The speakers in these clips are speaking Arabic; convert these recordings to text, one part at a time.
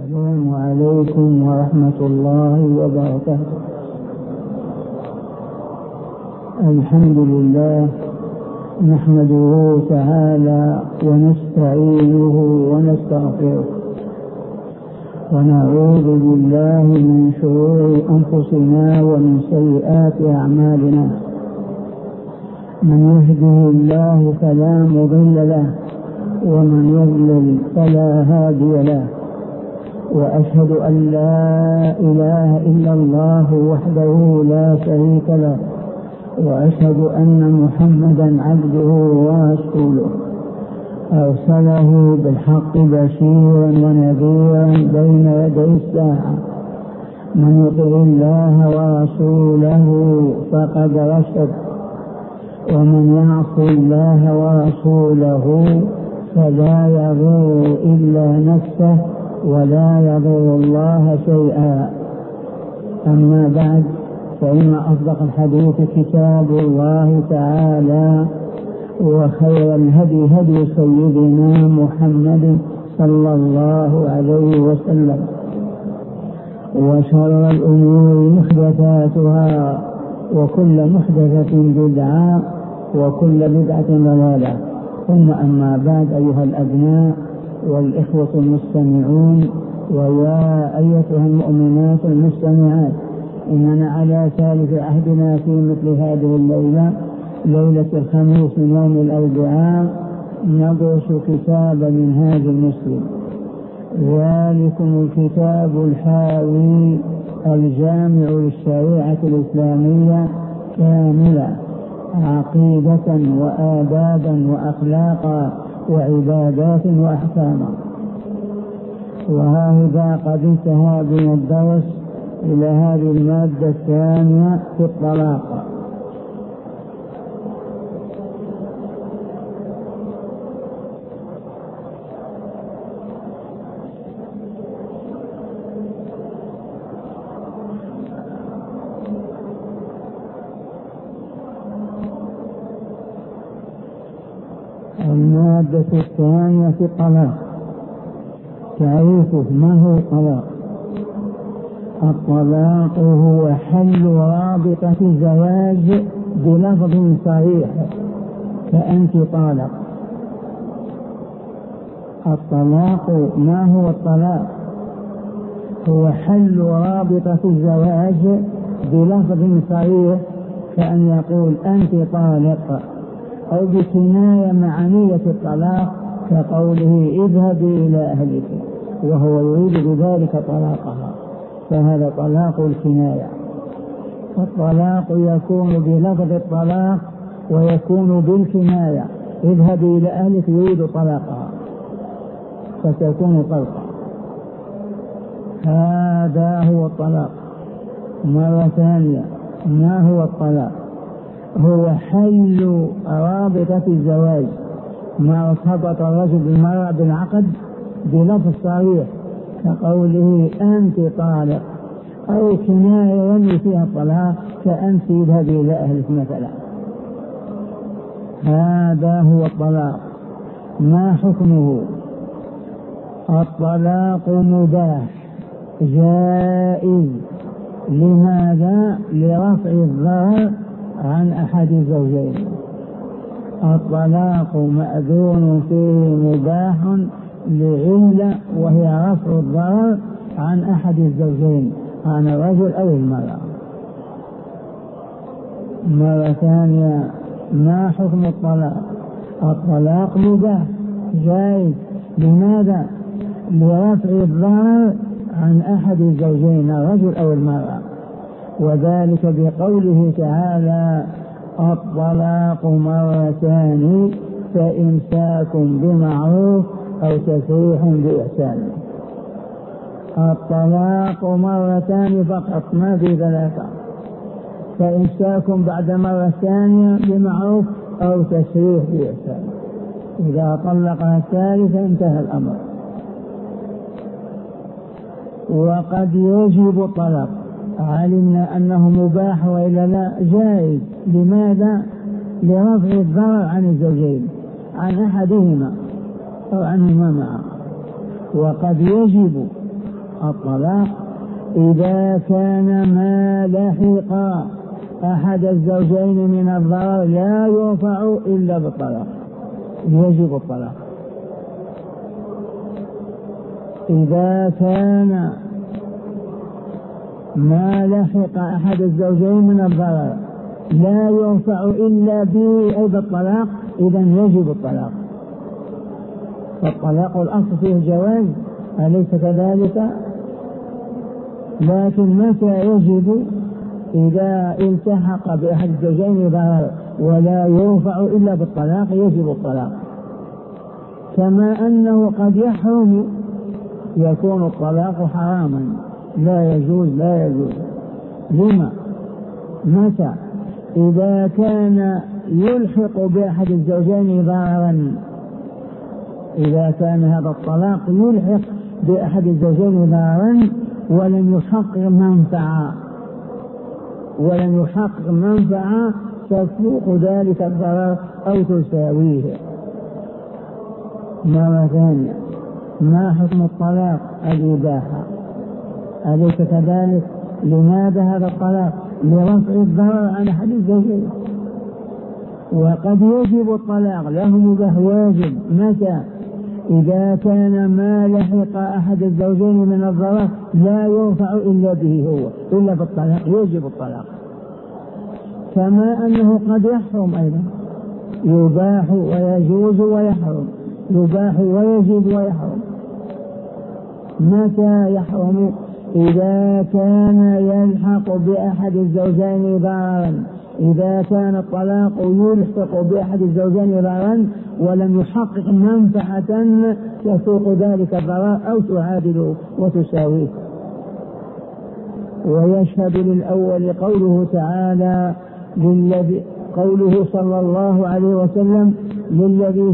السلام عليكم ورحمة الله وبركاته. الحمد لله نحمده تعالى ونستعينه ونستغفره ونعوذ بالله من شرور أنفسنا ومن سيئات أعمالنا. من يهده الله فلا مضل له ومن يضلل فلا هادي له، وأشهد أن لا إله إلا الله وحده لا شريك له، وأشهد أن محمدا عبده ورسوله أرسله بالحق بشيرا ونذيرا بين يدي الساعة. من يطع الله ورسوله فقد رشد، ومن يعص الله ورسوله فلا يضر إلا نفسه ولا يضر الله شيئا. أما بعد، فإن أصدق الحديث كتاب الله تعالى، وخير الهدي هدي سيدنا محمد صلى الله عليه وسلم، وشر الأمور محدثاتها، وكل محدثة بدعة، وكل بدعة ضلالة. ثم أما بعد، أيها الأبناء والإخوة المستمعون، ويا أيتها المؤمنات المستمعات، إننا على ثالث عهدنا في مثل هذه الليلة، ليلة الخميس من يوم الأربعاء، ندرس كتاب منهاج المسلم. ذلكم الكتاب الحاوي الجامع للشريعة الإسلامية كاملة، عقيدة وآدابا وأخلاقا وعبادات وأحكاما. وهذا قد انتهى بنا الدرس إلى هذه المادة الثانية في الطلاق. المادة الثانية في الطلاق. تعريفه: ما هو الطلاق؟ الطلاق هو حل رابطة الزواج بلفظ صريح كأنت طالق. الطلاق ما هو الطلاق؟ هو حل رابطة الزواج بلفظ صريح كأن يقول أنت طالق، أو بكناية معنية الطلاق كقوله اذهبي إلى أهلك، وهو يريد بذلك طلاقها، فهذا طلاق الكناية. الطلاق يكون بلفظ الطلاق ويكون بالكناية، اذهبي إلى أهلك يريد طلاقها فتكون طلقة. هذا هو الطلاق. مرة ثانية، ما هو الطلاق؟ هو حل رابطة الزواج، ما ارتبط الرجل بالمرأة بالعقد بلفظ صريح كقوله أنت طالق، أو كناية ينوي فيها الطلاق كأنت اذهبي إلى أهلك مثلا. هذا هو الطلاق. ما حكمه؟ الطلاق مباح جائز. لماذا؟ لرفع الضرر عن أحد الزوجين. الطلاق مأذون فيه مباح لعلة، وهي رفع الضرر عن أحد الزوجين، عن الرجل أو المرأة. مرة ثانية، ما حكم الطلاق؟ الطلاق مباح جائز. لماذا؟ لرفع الضرر عن أحد الزوجين، الرجل أو المرأة، وذلك بقوله تعالى الطلاق مرتان فإمساك بمعروف أو تسريح بإحسان. الطلاق مرتان فقط، ما في ثلاثة. فإمساك بعد مرة ثانية بمعروف أو تسريح بإحسان. إذا طلقها الثالثة انتهى الأمر. وقد يجب الطلاق، علمنا أنه مباح وإلا لا؟ جائز. لماذا؟ لرفع الضرر عن الزوجين، عن أحدهما أو عنهما معا. وقد يجب الطلاق إذا كان ما لحق أحد الزوجين من الضرر لا يرفع إلا بالطلاق، يجب الطلاق. إذا كان ما لحق أحد الزوجين من الضرر لا يرفع إلا به أي بالطلاق، إذن يجب الطلاق. فالطلاق الأصل فيه الجواز، أليس كذلك؟ لكن متى يجب؟ إذا التحق بأحد الزوجين ضرر ولا يرفع إلا بالطلاق يجب الطلاق. كما أنه قد يحرم، يكون الطلاق حراما، لا يجوز. لما؟ متى؟ إذا كان يلحق بأحد الزوجين ضررا، إذا كان هذا الطلاق يلحق بأحد الزوجين ضررا ولم يحقق منفعة تفوق ذلك الضرر أو تساويه. مرة ثانية، ما حكم الطلاق؟ الإباحة، أليس كذلك؟ لماذا هذا الطلاق؟ لرفع الضرر عن أحد الزوجين. وقد يجب الطلاق، له مباح واجب. متى؟ إذا كان ما لحق أحد الزوجين من الضرر لا يرفع إلا به هو، إلا بالطلاق يجب الطلاق. كما أنه قد يحرم أيضا، يباح ويجوز ويحرم، يباح ويجوز ويحرم. متى يحرم؟ إذا كان يلحق بأحد الزوجين ضررا، إذا كان الطلاق يلحق بأحد الزوجين ضررا ولم يحقق منفعة تفوق ذلك الضرر أو تعادله وتساويه. ويشهد للأول قوله تعالى قوله صلى الله عليه وسلم للذي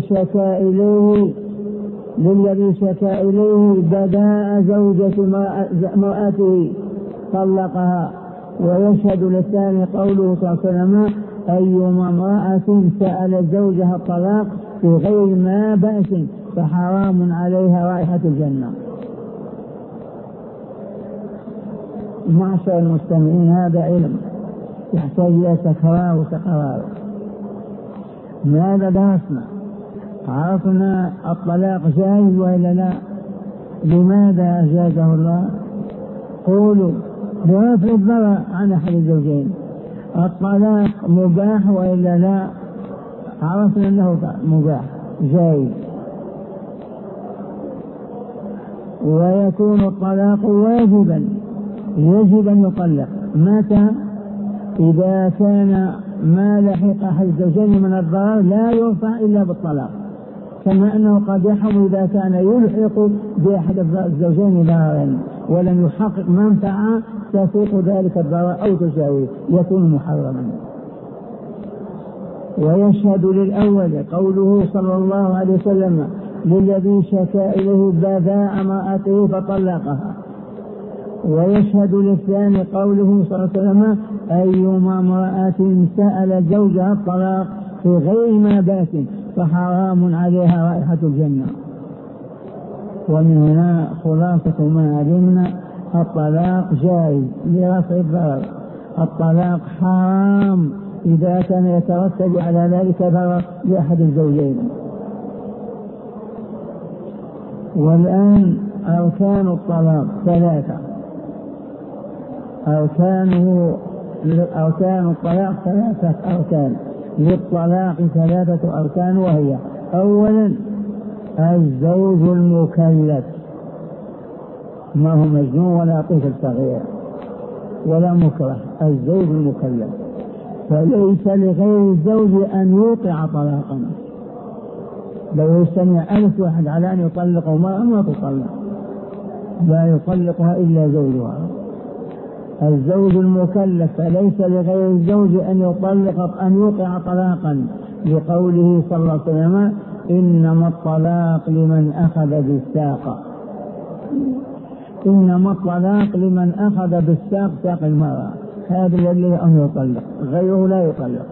شكا إليه بداء زوجة مرأته طلقها. ويشهد للثاني قوله صلى الله عليه وسلم أيما امرأة سأل زوجها الطلاق في غير ما بأس فحرام عليها رائحة الجنة. معشر المستمعين، هذا علم يحتاج إلى تكرار وتكرار. ماذا درسنا؟ عرفنا الطلاق جائز وإلا لا؟ لماذا أجازه الله؟ قولوا لرفع الضرر عن أحد الزوجين. الطلاق مباح وإلا لا؟ عرفنا أنه مباح جائز. ويكون الطلاق واجبا، يجب أن يطلق. متى؟ إذا كان ما لحق أحد الزوجين من الضرر لا يرفع إلا بالطلاق. كما أنه قد يحرم إذا كان يلحق بأحد الزوجين ضررا ولم يحقق منفعة تفوق ذلك الضرر أو تساويه، يكون محرما. ويشهد للأول قوله صلى الله عليه وسلم للذي شكا إليه بداء امرأته فطلقها. ويشهد للثاني قوله صلى الله عليه وسلم أيما امرأة سأل زوجها الطلاق في غير ما بأس فحرام عليها رائحة الجنة. ومن هنا خلاصة ما علمنا: الطلاق جائز لرفع الضرر، الطلاق حرام إذا كان يترتب على ذلك ضرر لأحد الزوجين. والآن أركان الطلاق ثلاثة. أركان الطلاق ثلاثة أركان، للطلاق ثلاثة أركان، وهي: أولا الزوج المكلف، ما هو مجنون ولا طفل صغير ولا مكره، الزوج المكلف، فليس لغير الزوج أن يوقع طلاقا. لو يستمع 1000 واحد على أن يطلق امرأة ما تطلق، لا يطلقها إلا زوجها. الزوج المكلف فليس لغير الزوج أن يوقع طلاقا، لقوله صلى الله عليه وسلم إنما الطلاق لمن أخذ بالساق، إنما الطلاق لمن أخذ بالساق، ساق المرأة، هذا الذي أن يطلق، غيره لا يطلق.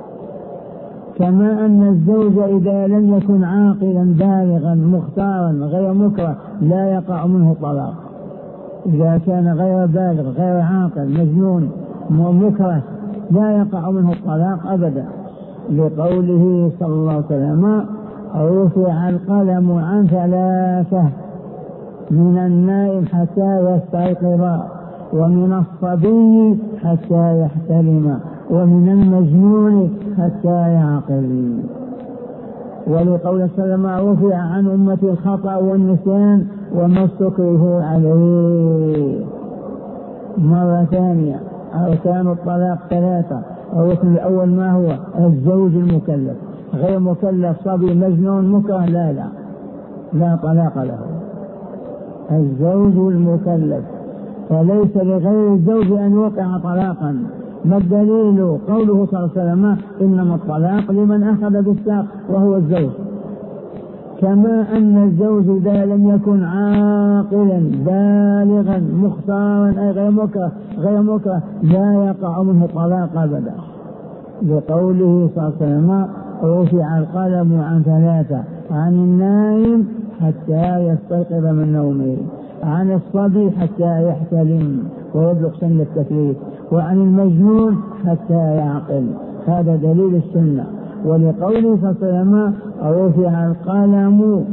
كما أن الزوج إذا لم يكن عاقلا بالغا مختارا غير مكره لا يقع منه طلاق، إذا كان غير بالغ غير عاقل مجنون مكره لا يقع منه الطلاق أبدا، لقوله صلى الله عليه وسلم رفع القلم عن 3 من النائم حتى يستيقظ ومن الصبي حتى يحتلم ومن المجنون حتى يعقل. ولقول صلى الله عليه وسلم رفع عن أمتي الخطأ والنسيان وما استكرهوا عليه. مرة ثانية أركان الطلاق 3. الركن الأول ما هو؟ الزوج المكلف، غير مكلف صبي مجنون مكره لا طلاق له. الزوج المكلف، فليس لغير الزوج أن يوقع طلاقا. ما الدليل؟ قوله صلى الله عليه وسلم إنما الطلاق لمن أخذ بالساق وهو الزوج. كما أن الزوج إذا لم يكن عاقلا بالغا مختارا أي غير مكره لا يقع منه طلاق أبدا، لقوله صلى الله عليه وسلم رفع القلم عن 3 عن النائم حتى يستيقظ من نومه، عن الصبي حتى يحتلم ويبلغ سن التكليف، وعن المجنون حتى يعقل. هذا دليل السنة. ولقوله صلى الله عليه وسلم رفع القلم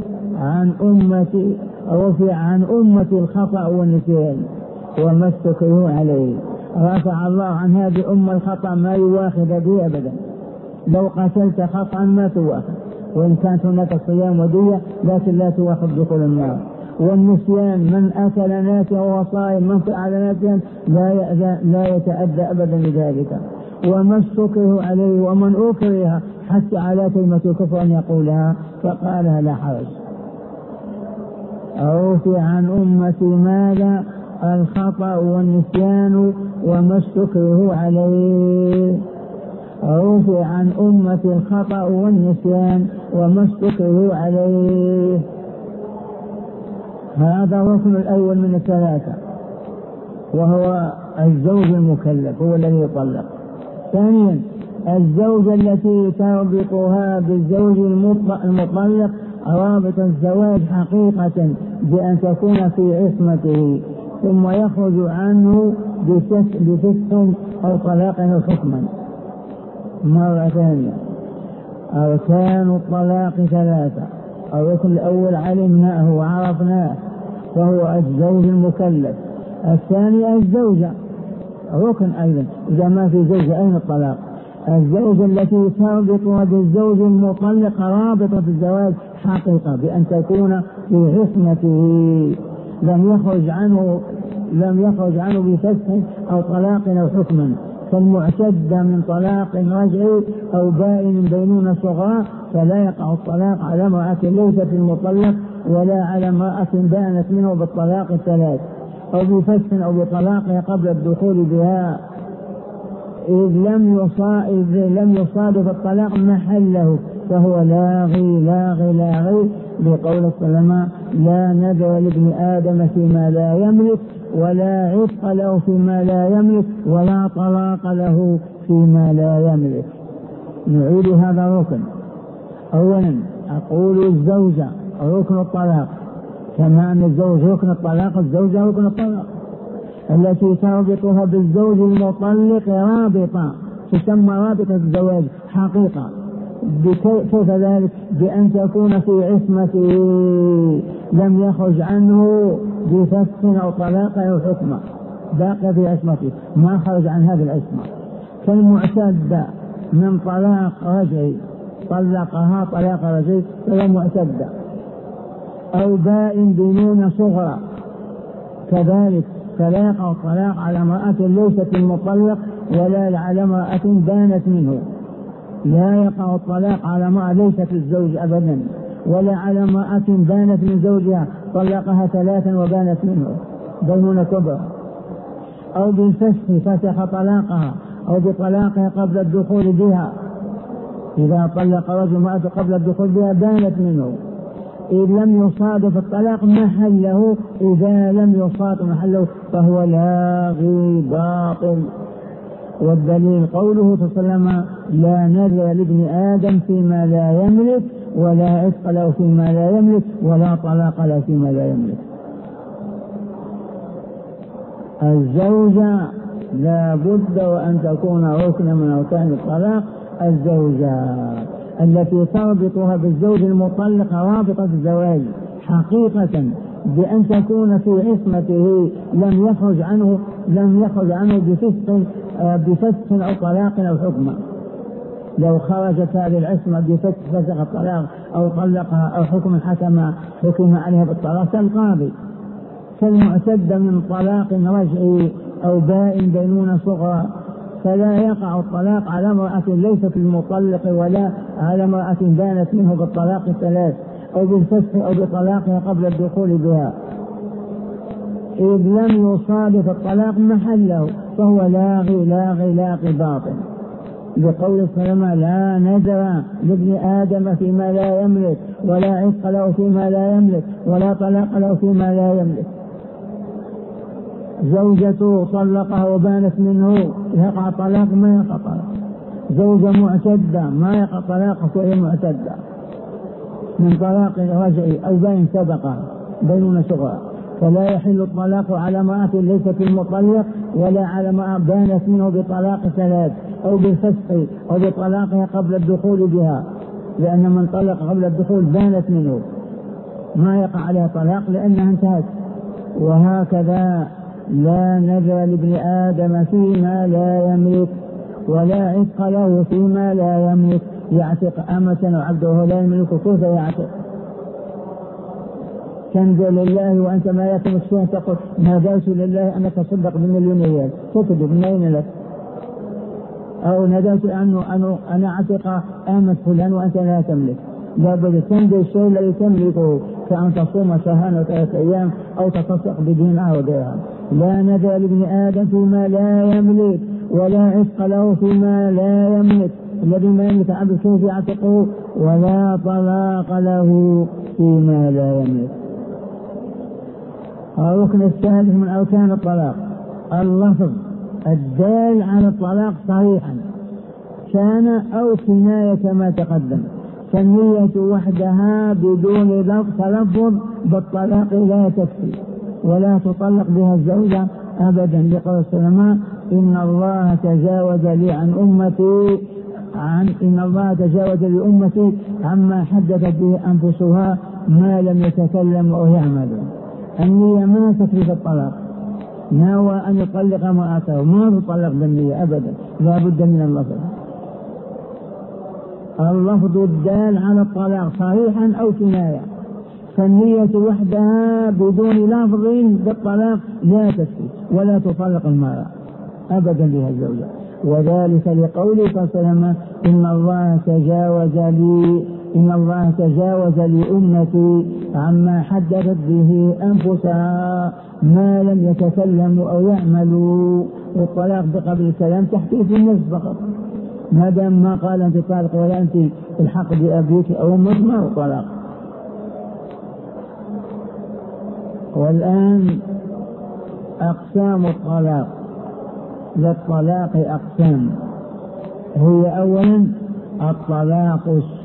عن أمتي الخطأ والنسيان وما استكرهوا عليه. رفع الله عن هذه الأمة الخطأ ما يواخذ به أبدا. لو قتلت خطأ ما تواخذ، وإن كانت هناك صيام ودية لكن لا تواخذ دخول النار. والنسيان من أكل ناسيا وهو صائم من فعل ناسيا لا يتأدى أبدا لذلك. وما استكره عليه ومن أكره حتى على كلمة الكفر أن يقولها فقالها لا حرج. رفع عن أمتي ماذا؟ الخطأ والنسيان وما استكره عليه. رفع عن أمتي الخطأ والنسيان وما استكره عليه. هذا الركن الأول من 3 وهو الزوج المكلف هو الذي يطلق. ثانيا الزوجة التي تربطها بالزوج المطلق رابط الزواج حقيقة بأن تكون في عصمته ثم يخرج عنه بفسق أو طلاق أو حكما. مرة ثانية أركان الطلاق 3. الركن الأول علمناه وعرفناه وهو الزوج المكلف. الثاني الزوجة ركن أيضا إذا ما في زوجة أين الطلاق؟ الزوجة التي تربطها بالزوج المطلق رابطة الزواج حقيقة بأن تكون في عصمته لم يخرج عنه بفسق أو طلاق أو حكما، كالمعتدة من طلاق رجعي أو بائن بينونة صغرى، فلا يقع الطلاق على امرأة ليست المطلق ولا على امرأة بانت منه بالطلاق 3 أو بفسق أو بطلاق قبل الدخول بها، إذ لم يصادف الطلاق محله فهو لاغي. بقول السلام لا نذر لابن آدم فيما لا يملك ولا عتق له فيما لا يملك ولا طلاق له فيما لا يملك. نعيد هذا الركن. أولا أقول الزوجة ركن الطلاق، كما أن الزوج ركن الطلاق الزوجة ركن الطلاق، التي تربطها بالزوج المطلق رابطة تسمى رابطة الزواج حقيقة. كيف ذلك؟ بأن تكون في عصمته لم يخرج عنه بفسق أو طلاق أو حكمة، باقي في عصمته ما خرج عن هذه العصمة، كالمعتدة من طلاق رجعي طلقها طلاق رجعي فهي معتدة، أو بائن بنون صغرى كذلك فلا يقع الطلاق على امرأة ليست المطلق ولا على امرأة بانت منه. لا يقع الطلاق على امرأة ليست الزوج أبدا ولا على امرأة بانت من زوجها طلقها 3 وبانت منه بينونة كبرى، أو بالفسخ فسخ طلاقها، أو بطلاقها قبل الدخول بها. إذا طلق رجل امرأة قبل الدخول بها بانت منه، إذ لم يصادف الطلاق محله، إذا لم يصادف محله فهو لاغي باطل. والدليل قوله صلى الله عليه وسلم لا نذر لابن آدم فيما لا يملك ولا عتق له فيما لا يملك ولا طلاق له فيما لا يملك. الزوجة لا بد وأن تكون ركنا من أركان الطلاق. الزوجة التي تربطها بالزوج المطلق رابطة الزواج حقيقة بأن تكون في عصمته، لم يخرج عنه بفسق أو طلاق أو حكم. لو خرجت هذه العصمة بفسق الطلاق أو طلقها أو حكم عليها بالطلاق كالقاضي، كالمعتدة من طلاق رجعي أو بائن بينونة صغرى. فلا يقع الطلاق على امرأة ليست المطلق ولا على امرأة بانت منه بالطلاق الثلاث أو بالفسخ أو بطلاقها قبل الدخول بها، إذ لم يصادف الطلاق محله، فهو لاغي باطل. بقول السلام: لا نذر لابن آدم فيما لا يملك، ولا عتق له فيما لا يملك، ولا طلاق له فيما لا يملك. زوجته طلقها وبانت منه يقع طلاق؟ ما يقع طلاق. زوجة معتدة ما يقع طلاق وهي معتدة من طلاق رجعي أو باين سبقة بينونة صغرى. فلا يحل الطلاق على امرأة ليست المطلق ولا على امرأة بانت منه بطلاق ثلاث أو بالفسخ أو بطلاقها قبل الدخول بها، لأن من طلق قبل الدخول بانت منه ما يقع عليها طلاق لأنها انتهت. وهكذا لا نذر لابن آدم فيما لا يملك، ولا عتق له فيما لا يملك. يعتق أمة وعبده لا يملك، كيف يعتق؟ تنذر لله وأنت ما يتمك شيئا تقول نذرت لله أن أتصدق ب1,000,000 ريال، تكذب من أين لك؟ أو نذرت أن أعتق أمة فلان وأنت لا تملك. لا بد تنذر الشيء الذي تملكه، كأن تصوم شهرا و3 أيام أو تتصدق بدينار وغيرها. لا نذر لابن آدم فيما لا يملك، ولا عتق له فيما لا يملك. الذي ما يملك عبد كيف يعتقه؟ ولا طلاق له فيما لا يملك. الركن الثالث من أركان الطلاق اللفظ الدال على الطلاق صريحا كان أو كناية كما تقدم. فالنية وحدها بدون تلفظ بالطلاق لا تكفي، ولا تطلق بها الزوجة أبدا، لقول السلام: إن الله تجاوز لأمتي عما حدثت به أنفسها ما لم يتكلم أو يعمل. النية ما تكفي في الطلاق. نوى أن يطلق امرأته ما تطلق بالنية أبدا، لا بد من اللفظ. اللفظ الدال على الطلاق صريحا أو كناية. فالنية وحدها بدون لفظ بالطلاق لا تكفي، ولا تطلق المرأة أبدا بها الزوجة. وذلك لقوله صلى الله عليه وسلم: إن الله تجاوز لأمتي عما حدثت به أنفسها ما لم يتكلموا أو يعملوا. والطلاق بقبل الكلام تحكي في النفس فقط، ما دام ما قال أنت طالق ولا أنت الحق بأبيك أو أمك ما هو طلاق. والآن أقسام الطلاق. للطلاق أقسام، هي أولا الطلاق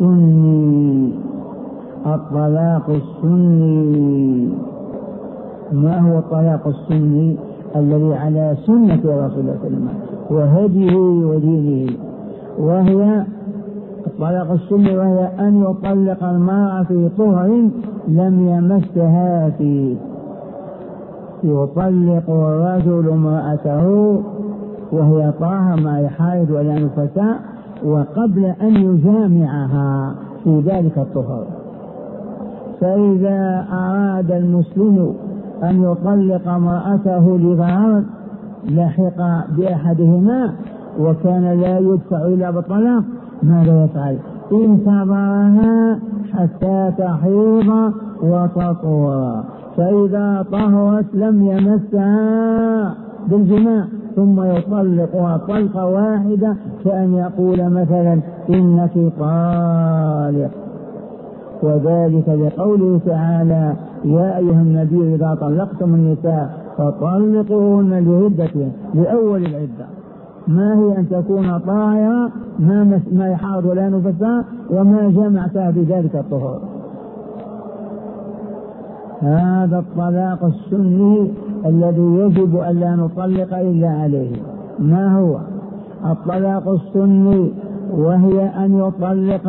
السني. ما هو الطلاق السني؟ الذي على سنة رسول الله صلى الله عليه وسلم وهديه ودينه. وهي الطلاق السني وهي أن يطلق المرأة في طهر لم يمسها فيه. يطلق الرجل امرأته وهي طاهرة ما حائض ولا نفساء وقبل أن يجامعها في ذلك الطهر. فإذا أراد المسلم أن يطلق امرأته لغرض لحق بأحدهما وكان لا يدفع إلا بالطلاق، ماذا يفعل؟ انتظرها حتى تحيض وتطهر، فإذا طهرت لم يمسها بالجماع ثم يطلقها طلقة واحدة، كأن يقول مثلا إنك طالق. وذلك لقوله تعالى: يا أيها النبي إذا طلقتم النساء فطلقوهن لعدتهن، لأول العدة. ما هي؟ أن تكون طاهرة ما يحاض ولا نفسها وما جمعتها بذلك الطهور. هذا الطلاق السني الذي يجب أن لا نطلق إلا عليه. ما هو الطلاق السني؟ وهي أن يطلق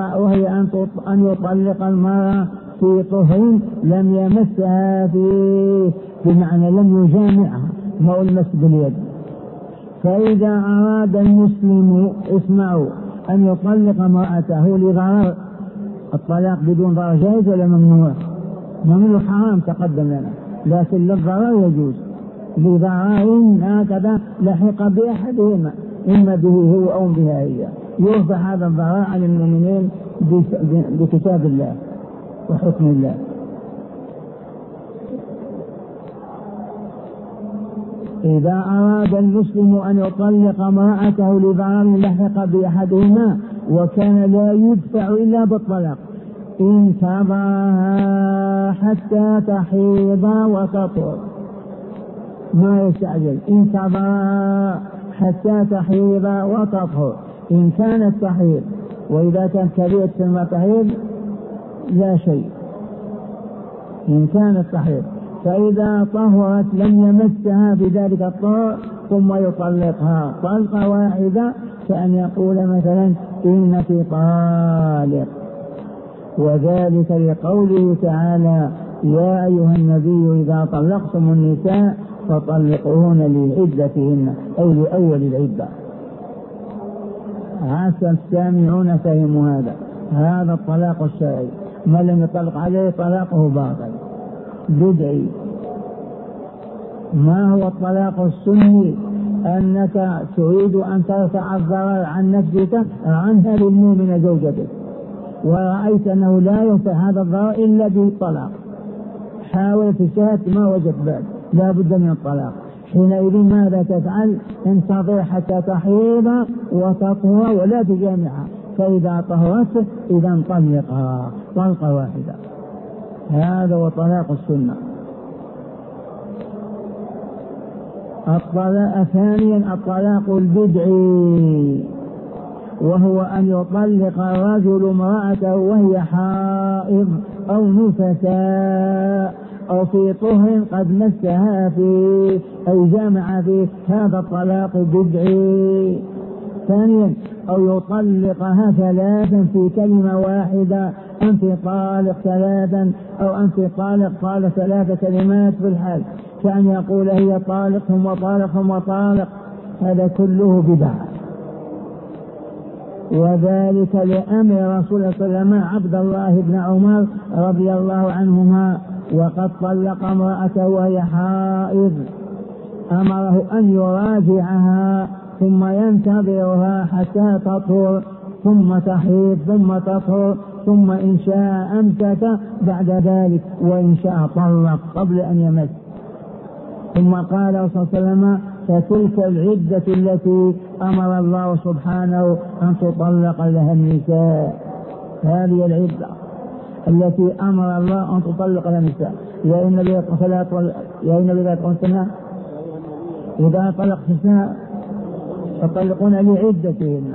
المرأة في طهر لم يمسها فيه، بمعنى لم يجامعها، ما هو المس باليد. فإذا أراد المسلم اسمعوا أن يطلق امرأته لضرر، الطلاق بدون ضرر جائز ولا ممنوع؟ ممنوع حرام تقدم لنا، لكن للضرر يجوز، لضرر هكذا لحق بأحدهما، إما به هو أو بها هي، يرفع هذا الضرر عن المؤمنين بكتاب الله وحكم الله. إذا أراد المسلم أن يطلق امرأته لضرر لحق بأحدهما وكان لا يدفع إلا بالطلاق، انتظرها حتى تحيض وتطهر، ما يستعجل، انتظرها حتى تحيض وتطهر إن كانت تحيض، وإذا كانت كبيرة ثم تحيض لا شيء إن كانت تحيض. فإذا طهرت لم يمسها بذلك الطهر ثم يطلقها طلقة واحدة، كأن يقول مثلا إنك طالق، وذلك لقوله تعالى يا أيها النبي إذا طلقتم النساء فطلقوهن لعدتهن أو لأول العدة. عسى السامعون فهموا هذا الطلاق الشرعي، من لم يطلق عليه طلاقه باطل بدعي. ما هو الطلاق السني؟ أنك تريد أن ترفع الضرر عن نفسك عنها للمؤمن زوجتك، ورأيت أنه لا يرفع هذا الضرر إلا بالطلاق، حاولت الشهادة ما وجدت بعد، لا بد من الطلاق. حينئذ ماذا تفعل؟ انتظر حتى تحيض وتطهر ولا تجامعها، فإذا طهرت إذا طلقها طلقة واحدة. هذا هو طلاق السنة. ثانيا الطلاق البدعي، وهو أن يطلق الرجل امرأته وهي حائض أو نفساء أو في طهر قد مسها فيه أو جامع فيه، هذا الطلاق بدعي. ثانيا أو يطلقها ثلاثا في كلمة واحدة، أنت طالق ثلاثا أو أنت طالق، قال ثلاث كلمات في الحال، كأن يقول هي طالق ثم طالق ثم طالق، هذا كله بدعة. وذلك لأمر رسول الله صلى الله عليه وسلم عبد الله بن عمر رضي الله عنهما وقد طلق امرأته وهي حائض، أمره أن يراجعها ثم ينتظرها حتى تطهر ثم تحيض ثم تطهر، ثم إن شاء أمسك بعد ذلك وإن شاء طلق قبل أن يمس. ثم قال صلى الله عليه وسلم فتلك العدة التي أمر الله سبحانه أن تطلق لها النساء، هذه العدة التي أمر الله أن تطلق لها النساء. يا النبي لا تقول إذا طلقت النساء فطلقون لعدتهن.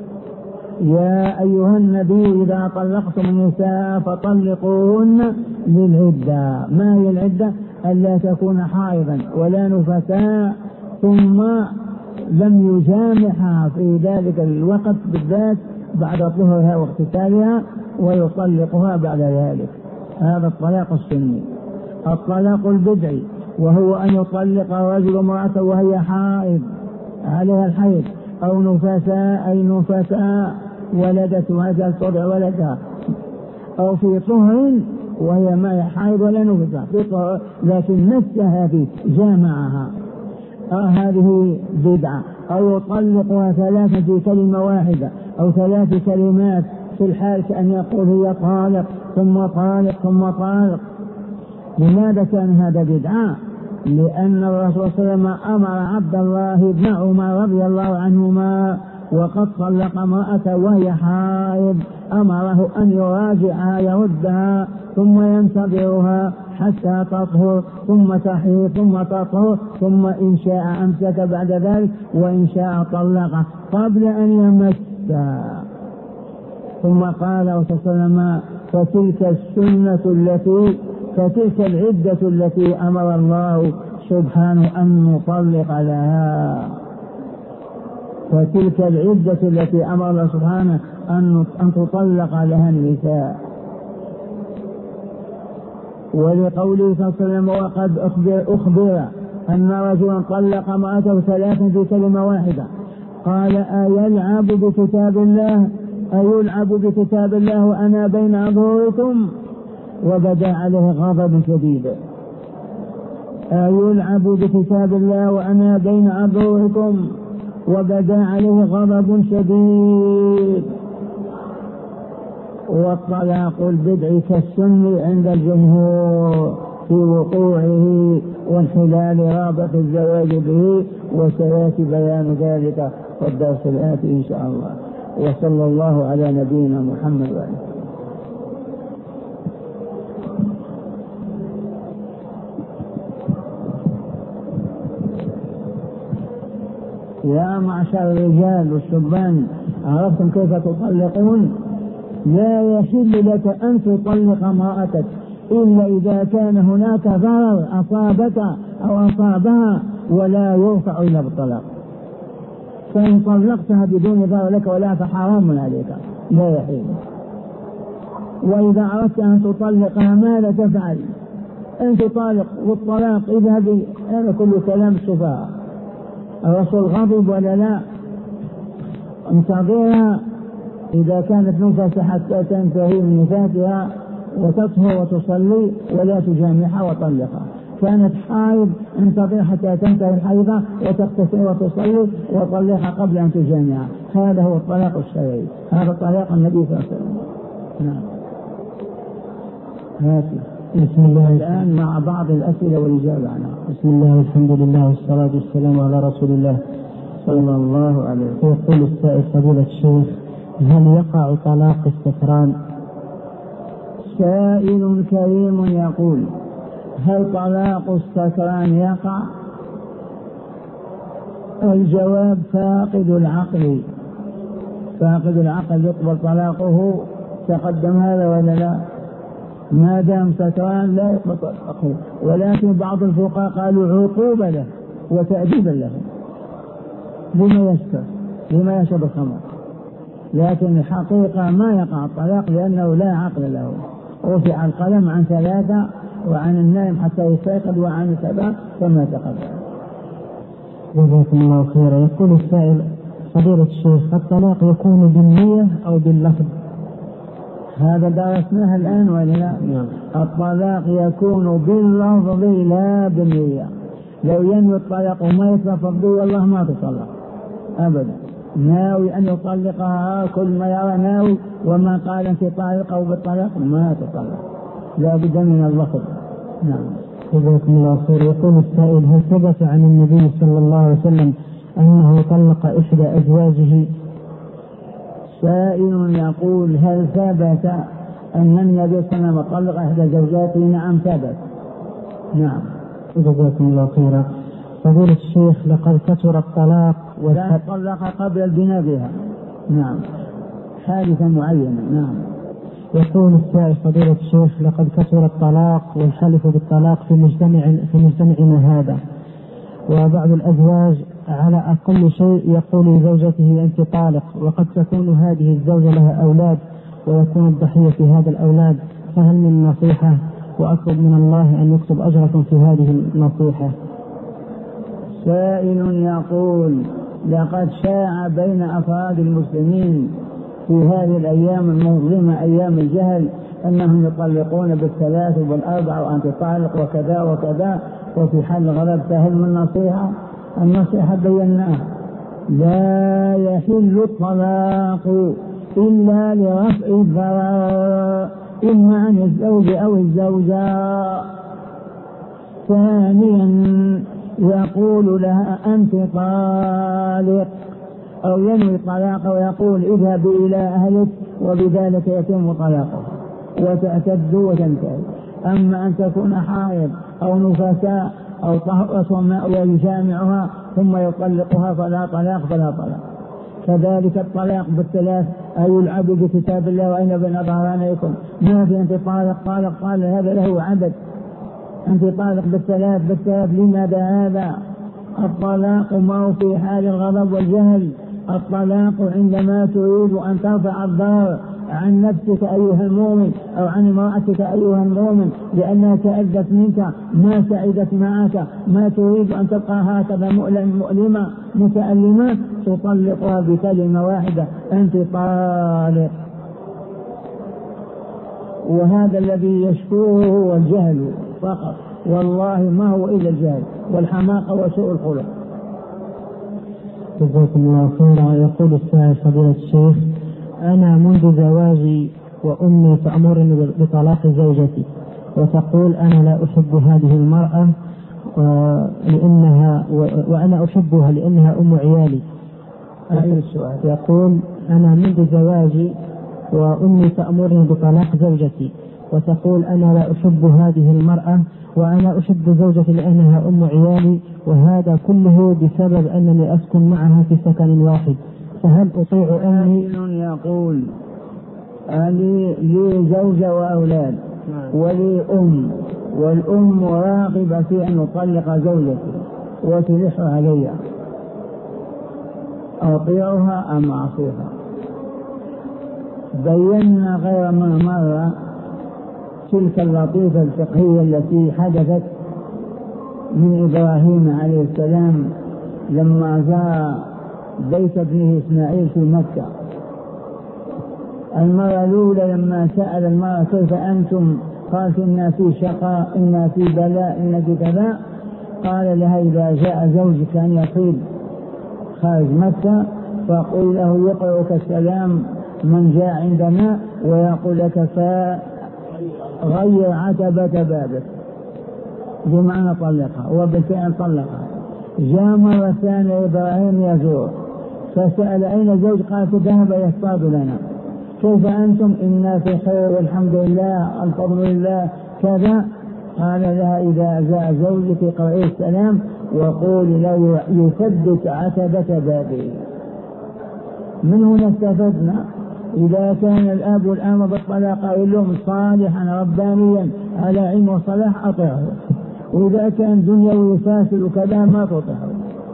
يا أيها النبي إذا طلقتم النساء فطلقوهن للعدة. ما هي العدة؟ ألا تكون حائضا ولا نفساء ثم لم يجامعها في ذلك الوقت بالذات بعد طهرها واغتسالها، ويطلقها بعد ذلك. هذا الطلاق السني. الطلاق البدعي وهو أن يطلق الرجل امرأته وهي حائض عليها الحيض أو نفساء أي نفساء ولدت وهذا تضع ولدها، أو في طهر وهي ما حائض ولا نفساء في طهر لكن مسها به جامعها، هذه بدعة. أو يطلقها ثلاثة في كلمة واحدة أو ثلاث كلمات في الحال، كأن يقول هي طالق ثم طالق ثم طالق. لماذا كان هذا بدعة؟ لأن الرسول صلى الله عليه وسلم أمر عبد الله بن عمر رضي الله عنهما وقد طلق امرأته وهي حائض، أمره أن يراجعها يردها ثم ينتظرها حتى تطهر ثم تحيض ثم تطهر، ثم إن شاء أمسك بعد ذلك وإن شاء طلقها قبل أن يمسها. ثم قال صلى الله عليه وسلم فتلك السنة التي فتلك العدة التي أمر الله سبحانه أن نطلق لها، فتلك العدة التي أمر الله سبحانه أن تطلق لها النساء. ولقوله صلى الله عليه وسلم وقد أخبر أن رجلا طلق امرأته 3 في كلمة واحدة، قال أيلعب بكتاب الله أيلعب بكتاب الله وأنا بين أظهركم، وبدا عليه غضب شديد. أيلعب بكتاب الله وأنا بين أظهركم وبدا عليه غضب شديد. والطلاق البدعي كالسن عند الجمهور في وقوعه وانحلال رابط الزواج به، وسيأتي بيان ذلك في الدرس الآتي إن شاء الله. وصلى الله على نبينا محمد وآله. يا معشر الرجال والشبان، عرفتم كيف تطلقون؟ لا يحل لك أن تطلق امرأتك إلا إذا كان هناك ضرر أصابك أو أصابها ولا يرفع إلا بالطلاق. فإن طلقتها بدون ضرر لك ولا فحرام عليك، لا يحل. وإذا أردت أن تطلقها ماذا تفعل؟ أن تطالق والطلاق اذهبي، هذا كله كلام السفهاء. الرسول غضب ولا لا؟ انتظرها إذا كانت نفسها حتى تنتهي من نفاسها وتطهر وتصلي ولا تجامعها وطلقها. كانت حائض انتظر حتى تنتهي الحيضة وتغتسل وتصلي وطلقها قبل أن تجامعها. هذا هو الطلاق الشرعي، هذا طلاق النبي صلى الله عليه وسلم. نعم. بسم الله الآن مع بعض الأسئلة والإجابة عنها. بسم الله والحمد لله والصلاة والسلام على رسول الله صلى الله عليه وسلم. يقول السائل فضيلة الشيخ: هل يقع طلاق السكران؟ سائل كريم يقول: هل طلاق السكران يقع؟ الجواب: فاقد العقل. فاقد العقل يقبل طلاقه، تقدم هذا ولا لا؟ ما دام سكران لا يقبل طلاقه. ولكن بعض الفقهاء قالوا عقوبة له وتأديبا له. لما يسكر؟ لما يشرب الخمر؟ لكن الحقيقة ما يقع الطلاق لأنه لا عقل له. رفع القلم عن 3 وعن النائم حتى يستيقظ وعن 7 كما تقدم. جزاكم الله خيرا. يقول السائل: فضيلة الشيخ، الطلاق يكون بالنية أو باللفظ؟ هذا درسناه الآن ولا لا؟ الطلاق يكون باللفظ لا بالنية. لو ينوي الطلاق وما يتلفظ به والله ما تطلق أبدا. ناوي أن يطلقها كل ما يرى ناوي، وما قال أنت طالقة بالطلاق ما تطلق، لا بد من اللفظ. نعم. جزاكم الله خير. يقول السائل: هل ثبت عن النبي صلى الله عليه وسلم أنه طلق إحدى أزواجه؟ سائل يقول: هل ثبت أن النبي صلى الله عليه وسلم طلق إحدى زوجاته؟ نعم ثبت. نعم. جزاكم الله خيرا. فضيلة الشيخ، لقد كثر الطلاق لا طلق قبل البناء بها. نعم، حادثة معينة. نعم. يقول السائل: فضيلة الشيخ، لقد كثر الطلاق والحلف بالطلاق في مجتمعنا هذا، وبعض الأزواج على أقل شيء يقول لزوجته أنت طالق، وقد تكون هذه الزوجة لها أولاد ويكون الضحية في هذا الأولاد، فهل من نصيحة؟ وأطلب من الله أن يكتب أجركم في هذه النصيحة. سائل يقول: لقد شاع بين أفراد المسلمين في هذه الأيام المظلمة أيام الجهل أنهم يطلقون بال3 وبال4 وأنت طالق وكذا وكذا، وفي حل غلب. فهل من نصيحة؟ النصيحة بيناها: لا يحل الطلاق إلا لرفع الضرر إما عن الزوج أو الزوجة. ثانيا يقول لها أنت طالق، أو ينوي الطلاق ويقول اذهب إلى أهلك، وبذلك يتم طلاقه وتعتد وتنتهي. أما أن تكون حائض أو نفساء أو طهرة ويجامعها ثم يطلقها فلا طلاق فلا طلاق. كذلك الطلاق بالثلاث أي يلعب بكتاب الله وأين بين أظهرانيكم ما في أنت طالق قال هذا له عدد أنت طالق بالثلاث لماذا هذا؟ الطلاق ما هو في حال الغضب والجهل، الطلاق عندما تريد أن ترفع الضرر عن نفسك أيها المؤمن أو عن امرأتك أيها المؤمن لأنها تأذت منك ما سعدت معك ما تريد أن تبقى هكذا مؤلمة متألمة تطلقها بكلمة واحدة أنت طالق. وهذا الذي يشكوه هو الجهل فقط، والله ما هو إلا الجهل والحماقة وسوء الخلق. جزاكم الله خيرا. يقول السائل فضيلة الشيخ: أنا منذ زواجي وأمي تأمرني بطلاق زوجتي وتقول أنا لا أحب هذه المرأة وأنا أحبها لأنها أم عيالي. يقول: أنا منذ زواجي وأمي تأمرني بطلاق زوجتي وتقول أنا لا أحب هذه المرأة وأنا أحب زوجتي لأنها أم عيالي، وهذا كله بسبب أنني أسكن معها في سكن واحد، فهل أطيع أمي؟ يقول: لي زوجة وأولاد ولي أم، والأم راغبة في أن أطلق زوجتي وتلح علي، أطيعها أم أعصيها؟ بينا غير ما مرة تلك اللطيفة الفقهية التي حدثت من إبراهيم عليه السلام لما زار بيت ابنه إسماعيل في مكة. المرة الأولى لما سأل المرأة كيف أنتم؟ قالت إنا في شقاء إنا في بلاء إنا في كذا. قال لها: إذا جاء زوجك أن يطيب خارج مكة فقل له يقرأك السلام من جاء عندنا ويقول لك فغير عتبة بابك، بمعنى طلقها، وبالفعل طلقها. جاء مرة ثانية إبراهيم يزور فسأل أين زوج؟ قال ذهب يصطاد لنا. كيف أنتم؟ إنا في خير والحمد لله الفضل لله كذا. قال لها: إذا جاء زوجك اقرئي السلام وقول له يثبت عتبة بابه. من هنا استفدنا إذا كان الأب والأم بالطلاق لهم صالحا ربانيا على علم وصلاح أطيعه، وإذا كان دنيوي فاسد وكذا ما تطيعه.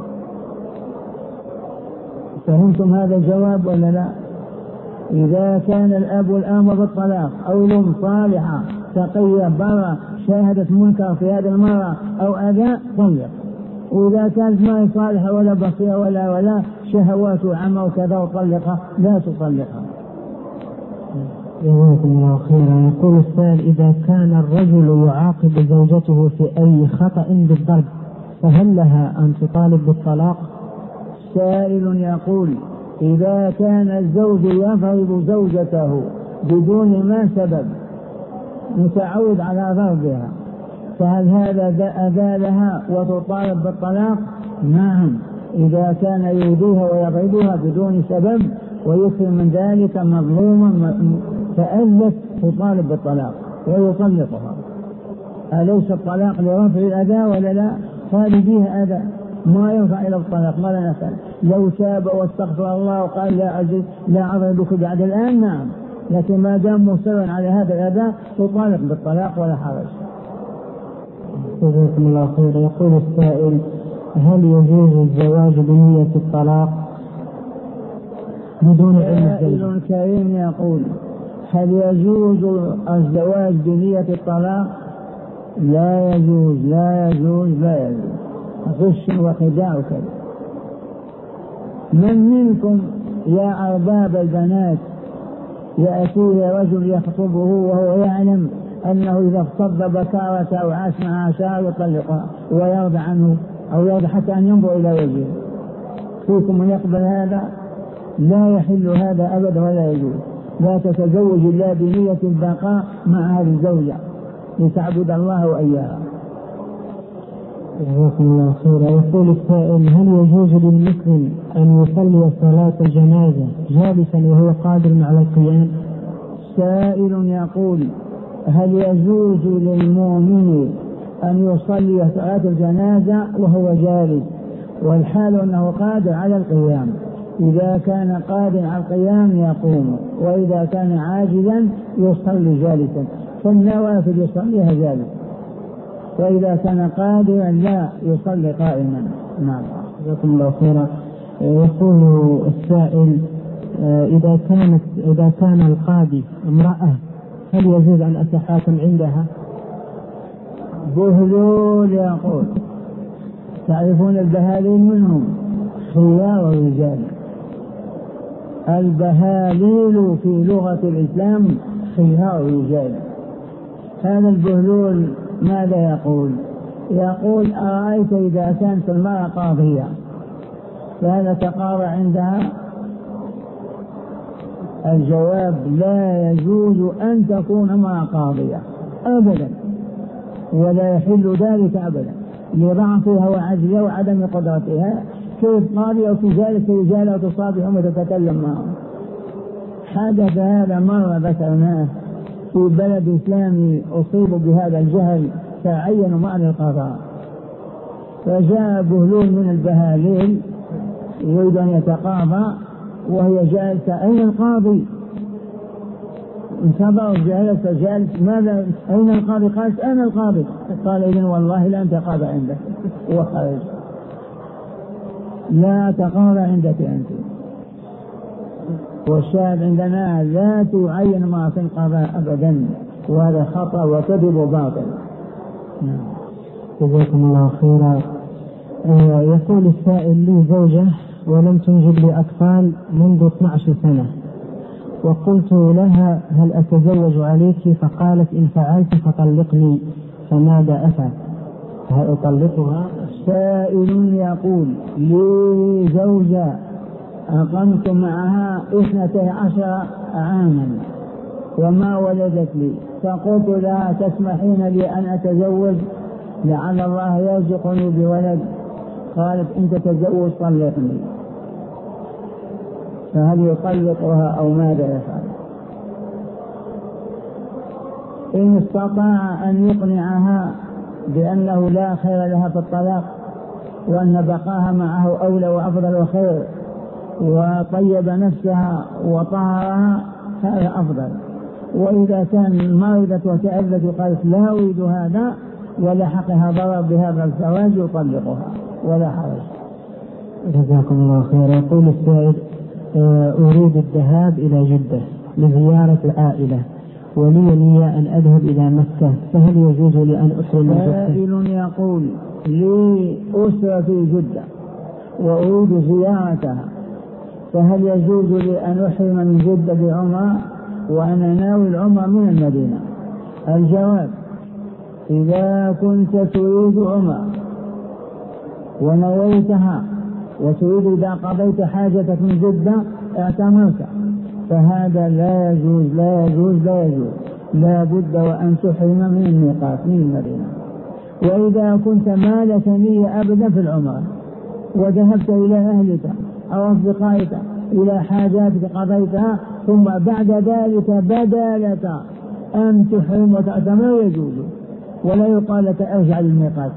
فهمتم هذا الجواب ولا لا؟ إذا كان الأب والأم بالطلاق أو لهم صالحة تقية برة شاهدت منكر في هذا المرة أو أذى طلق، وإذا كانت ما هي صالحة ولا بصيرة ولا شهوات وعمى وكذا وطلقها لا تطلقها. جزاكم الله خيرا. يقول السائل: إذا كان الرجل يعاقب زوجته في أي خطأ بالضرب فهل لها أن تطالب بالطلاق؟ سائل يقول: إذا كان الزوج يضرب زوجته بدون ما سبب متعود على ضربها فهل هذا أذى لها وتطالب بالطلاق؟ نعم، إذا كان يؤذيها ويضربها بدون سبب ويكثر من ذلك مظلوما فأذت تطالب بالطلاق ويطلقها. أليس الطلاق لرفع الأذى ولا لا؟ هذه فيها أذى ما يرفع إلى الطلاق ولا نفعل. لو تاب واستغفر الله وقال لا أضربك بعد الآن نعم، لكن ما دام مصرا على هذا الأذى تطالق بالطلاق ولا حرج. جزاكم الله خيرا. يقول السائل: هل يجوز الزواج بنية الطلاق بدون علم الزوج؟ سائل كريم يقول: هل يجوز الزواج بنية الطلاق؟ لا يجوز لا يجوز لا يجوز، غش وخداع كذا. من منكم يا أرباب البنات يأتيه رجل يخطبه وهو يعلم أنه إذا اغتض بكارة أو عاش معها شهر يطلقها ويرضى عنه أو يرضى حتى أن ينظر إلى وجهه؟ فيكم من يقبل هذا؟ لا يحل هذا أبدا ولا يجوز. لا تتزوج إلا بنية البقاء مع هذه الزوجة لتعبد الله وإياها. جزاكم الله خيرا. يقول السائل: هل يجوز للمسلم أن يصلي صلاة الجنازة جالسا وهو قادر على القيام؟ سائل يقول: هل يجوز للمؤمن أن يصلي صلاة الجنازة وهو جالس والحال أنه قادر على القيام؟ إذا كان قادر على القيام يقوم، وإذا كان عاجزا يصلي جالسا، فالنوافل يصليها جالسا، وإذا كان قادرا لا يصلي قائما. نعم. جزاكم الله خيرا. يقول السائل: إذا كان القاضي امرأة هل يجوز أن أتحاكم عندها؟ بهلول يقول: تعرفون البهالين منهم؟ خيار الرجال. البهاليل في لغة الإسلام خيار الرجال. هذا البهلول ماذا يقول؟ يقول: أرأيت إذا كانت المرأة قاضية فهل تقاضى عندها؟ الجواب: لا يجوز أن تكون امرأة قاضية أبدا، ولا يحل ذلك أبدا لضعفها وعجزها وعدم قدرتها. كيف قاضية وتجالس رجالها وتصافحهم وتتكلم معهم؟ حدث هذا مرة ذكرناه في بلد إسلامي أصيبوا بهذا الجهل فعينوا معنى القضاء، فجاء بهلول من البهاليل يريد أن يتقاضى وهي جالسة: أين القاضي؟ انتظروا جالس ماذا أين القاضي؟ قالت: أنا القاضي. قال: إذن والله لا تقاضى عندك، وخرج. لا تقاضى عندك أنت. والشاهد عندنا لا تعين ما في القضاء أبدا، وهذا خطأ وكذب وباطل. جزاكم الله خيرا. يقول السائل: لي زوجة ولم تنجب لي أطفال منذ 12 سنة، وقلت لها: هل أتزوج عليك؟ فقالت: إن فعلت فطلقني، فماذا أفعل؟ هل أطلقها؟ سائل يقول: لي زوجة أقمت معها 12 عاما وما ولدت لي، فقلت لها: تسمحين لي أن أتزوج لعل الله يرزقني بولد؟ قالت: إن تتزوج طلقني. فهل يطلقها أو ماذا يفعل؟ إن استطاع أن يقنعها بأنه لا خير لها في الطلاق، وأن بقاها معه أولى وأفضل وخير، وطيب نفسها وطهرها، هذا أفضل. وإذا كان مرضت وتأذت وقالت: لا أريد هذا ولحقها ضرر بهذا الزواج، يطلقها ولا حرج. جزاكم الله خيرا. يقول السائل: أريد الذهاب إلى جدة لزيارة العائلة، ولي نية أن أذهب إلى مكة، فهل يجوز لي أن أحرم من جدة؟ سائل يقول: لي أسرة في جدة وأريد زيارتها، فهل يجوز لي أن أحرم من جدة بعمرة وأنا ناوي العمرة من المدينة؟ الجواب: إذا كنت تريد عمرة ونويتها وتريد إذا قضيت حاجتك من جدة اعتمرت، فهذا لا يجوز لا يجوز لا يجوز، لا بد وأن تحرم من الميقات من المدينة. وإذا كنت ما لك نية أبدا في العمرة وذهبت إلى أهلك أو أصدقائك إلى حاجاتك قضيتها، ثم بعد ذلك بدا لك أن تحرم وتعتمر، يجوز، ولا يقال لك ارجع للميقات.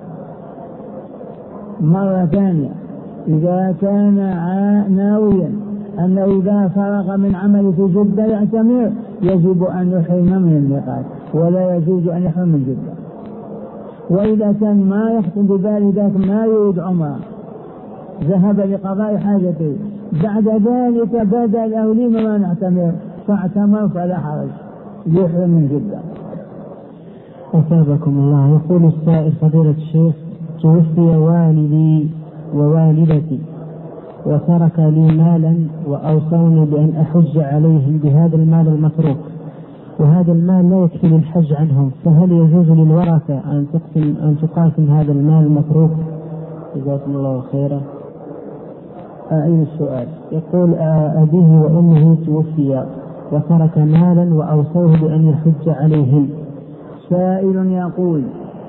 مرة ثانية: إذا كان ناويا أنه إذا فرغ من عمل في جدة يعتمر، يجب أن يحرم من الميقات، ولا يجوز أن يحرم من جدة. وإذا كان ما يحكم ببال ذاك ما يريد عمره، ذهب لقضاء حاجته، بعد ذلك بدا له: لما ما نعتمر؟ فاعتمر فلا حرج، يحرم من جدة. أثابكم الله. يقول السائل: فضيلة الشيخ، توفي والدي ووالدتي وترك لي مالا وأوصوني بأن أحج عليهم بهذا المال المتروك، وهذا المال لا يكفي للحج عنهم، فهل يجوز للورثة أن تقاسم هذا المال المتروك؟ جزاكم الله خيرا. أعيد السؤال. يقول: أبيه وأمه توفيا وترك مالا وأوصوه بأن يحج عليهم. سائل يقول: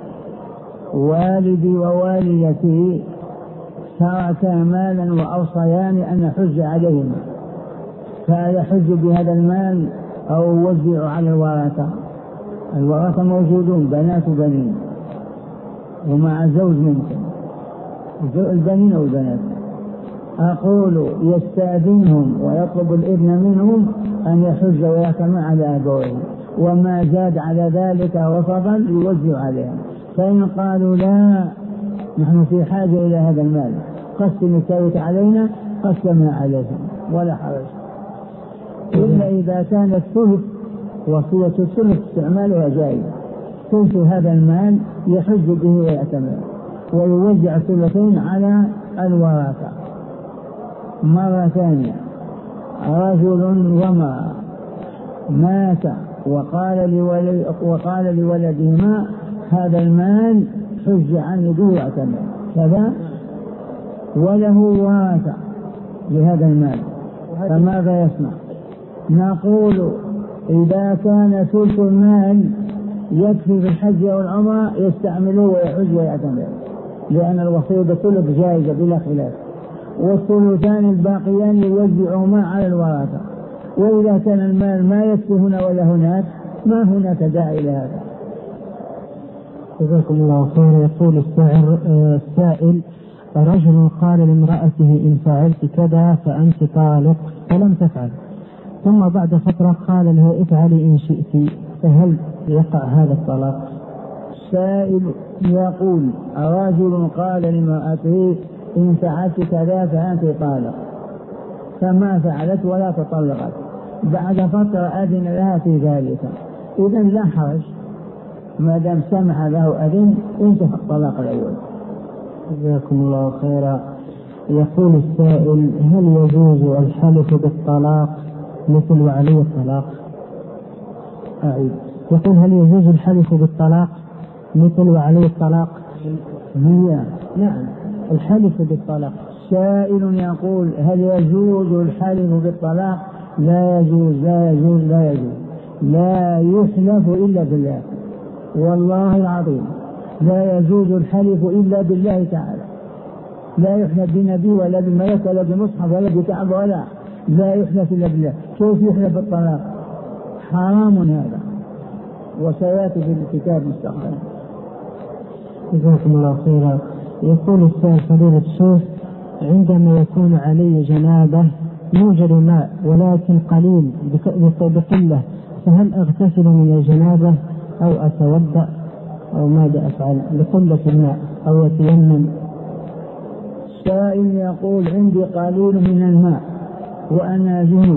والدي ووالدتي تركا مالا وأوصيان أن يحج عليهم، فهل يحج بهذا المال أو وزع على الورثة؟ الورثة موجودون، بنات وبنين، ومع زوج منكم، البنين والبنات، أقول يستأذنهم ويطلب الإذن منهم أن يحج ويحكم على أبويه، وما زاد على ذلك وفضل يوزع عليهم. فإن قالوا لا نحن في حاجة إلى هذا المال قسم التركة علينا قسمها عليهم ولا حرج، إلا إذا كان الثلث وصية الثلث استعمالها جائز. ثلث هذا المال يحج به ويعتمر ويوزع الثلثين على الورثة. مرة ثانية، رجل وامرأة مات وقال لولدهما هذا المال حج عني به واعتمر كذا، وله ورثة لهذا المال، فماذا يصنع؟ نقول إذا كان ثلث المال يكفي في الحج أو العمرة يستعملوه ويحج ويعتمر، لأن الوصية بالثلث جائزة بلا خلاف، والثلثان الباقيان يوزعهما على الورثة. وإذا كان المال ما يكفي هنا ولا هناك ما هناك داعي لهذا. جزاكم الله خيرا. يقول السائل: رجل قال لامرأته إن فعلت كذا فأنت طالق فلم تفعل، ثم بعد فترة قال له افعلي إن شئت، فهل يقع هذا الطلاق؟ السائل يقول: رجل قال لامرأته إن فعلت كذا فأنت طالق، فما فعلت ولا تطلقت، بعد فترة أذن لها في ذلك، إذن لا حرج ما دام سمح له أذن انتهى الطلاق الأول. جزاكم الله خيرا. يقول السائل: هل يجوز الحلف بالطلاق مثل وعلي الطلاق؟ أعيد. يقول: هل يجوز الحلف بالطلاق مثل وعلي الطلاق؟ نعم، الحلف بالطلاق. سائل يقول: هل يجوز الحلف بالطلاق؟ لا يجوز لا يجوز لا يجوز، لا يحلف إلا بالله، والله العظيم لا يجوز الحلف إلا بالله تعالى، لا يحلف بنبي ولا بملك ولا بمصحف ولا بكعبة ولا، لا يحلف إلا بالله. كيف يحلف بالطلاق؟ حرام هذا، وسيأتي في الكتاب مستقبلا. جزاكم الله خيرا. يقول السائل: فضيلة الشيخ، عندما يكون علي جنابة يوجد ماء ولكن قليل بقلة، فهل أغتسل من الجنابة أو أتوضأ أو ماذا أفعل بقلة الماء أو يتيمم؟ السائل يقول: عندي قليل من الماء وأنا جنوب،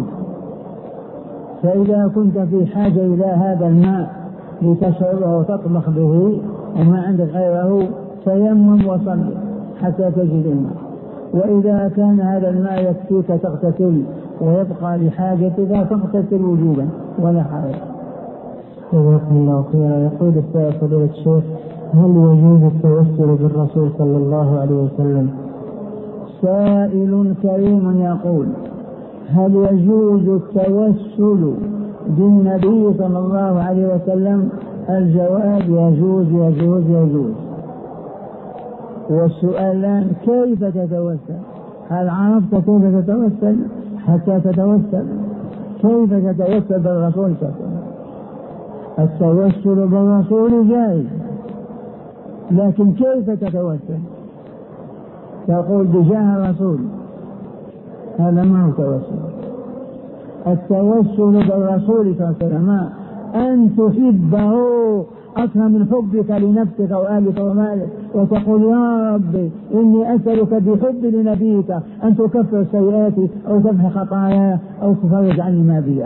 فإذا كنت في حاجة إلى هذا الماء لتشربه وتطبخ به وما عندك غيره تيمم وصلي حتى تجد الماء، وإذا كان هذا الماء يكفيك تغتسل ويبقى لحاجتك فاغتسل وجوبا ولا حرج. جزاكم الله خيرا. يقول السائل: فضيلة الشيخ، هل يجوز التوسل بالرسول صلى الله عليه وسلم؟ سائل كريم يقول: هل يجوز التوسل بالنبي صلى الله عليه وسلم؟ الجواب: يجوز يجوز يجوز. والسؤال الآن: كيف تتوسل؟ هل عرفت كيف تتوسل حتى تتوسل؟ كيف تتوسل بالرسول صلى الله عليه وسلم؟ التوسل بالرسول جائز، لكن كيف تتوسل؟ تقول بجاه الرسول، هذا ما هو توسل. التوسل بالرسول صلى الله عليه وسلم أن تحبه أكثر من حبك لنفسك وأهلك ومالك، وتقول: يا ربي إني أسألك بحب لنبيك أن تكفر سيئاتي أو تمحي خطاياي أو تفرج عني ما بي.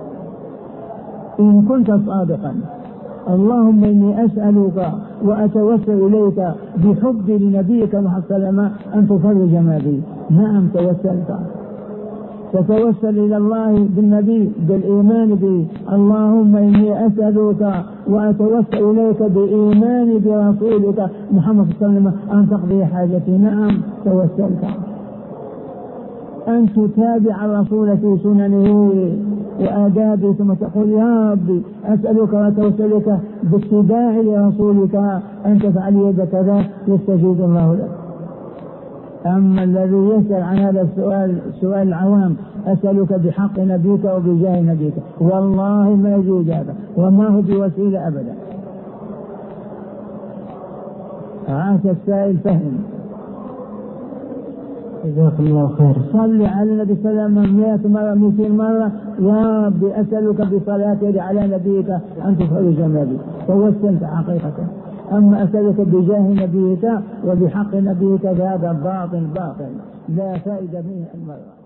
إن كنت صادقا: اللهم إني أسألك وأتوسل إليك بحبي لنبيك محمد صلى الله عليه وسلم أن تفرج ما بي. نعم توسلت، تتوسل إلى الله بالنبي بالإيمان به. اللهم إني أسألك وأتوسل إليك بإيمان برسولك محمد صلى الله عليه وسلم أن تقضي حاجتي. نعم توسلت. أن تتابع الرسول في سننه وآدابه، ثم تقول: يا ربي أسألك وأتوسلك باتباع لرسولك أن تفعل يد كذا يستجيب الله لك. أما الذي يسأل عن هذا السؤال سؤال العوام: أسألك بحق نبيك وبجاه نبيك، والله ما يجوز هذا وما هو بوسيلة أبدا. عاش السائل فهم. جزاكم الله خير. صل على النبي صلى الله عليه وسلم 100 مرة 200 مرة، يا رب أسألك بصلاتي على نبيك أن تفرج ما بي، توسلت حقيقة. أما أسألك بجاه نبيك وبحق نبيك فهذا باطل لا فائدة منه المرة.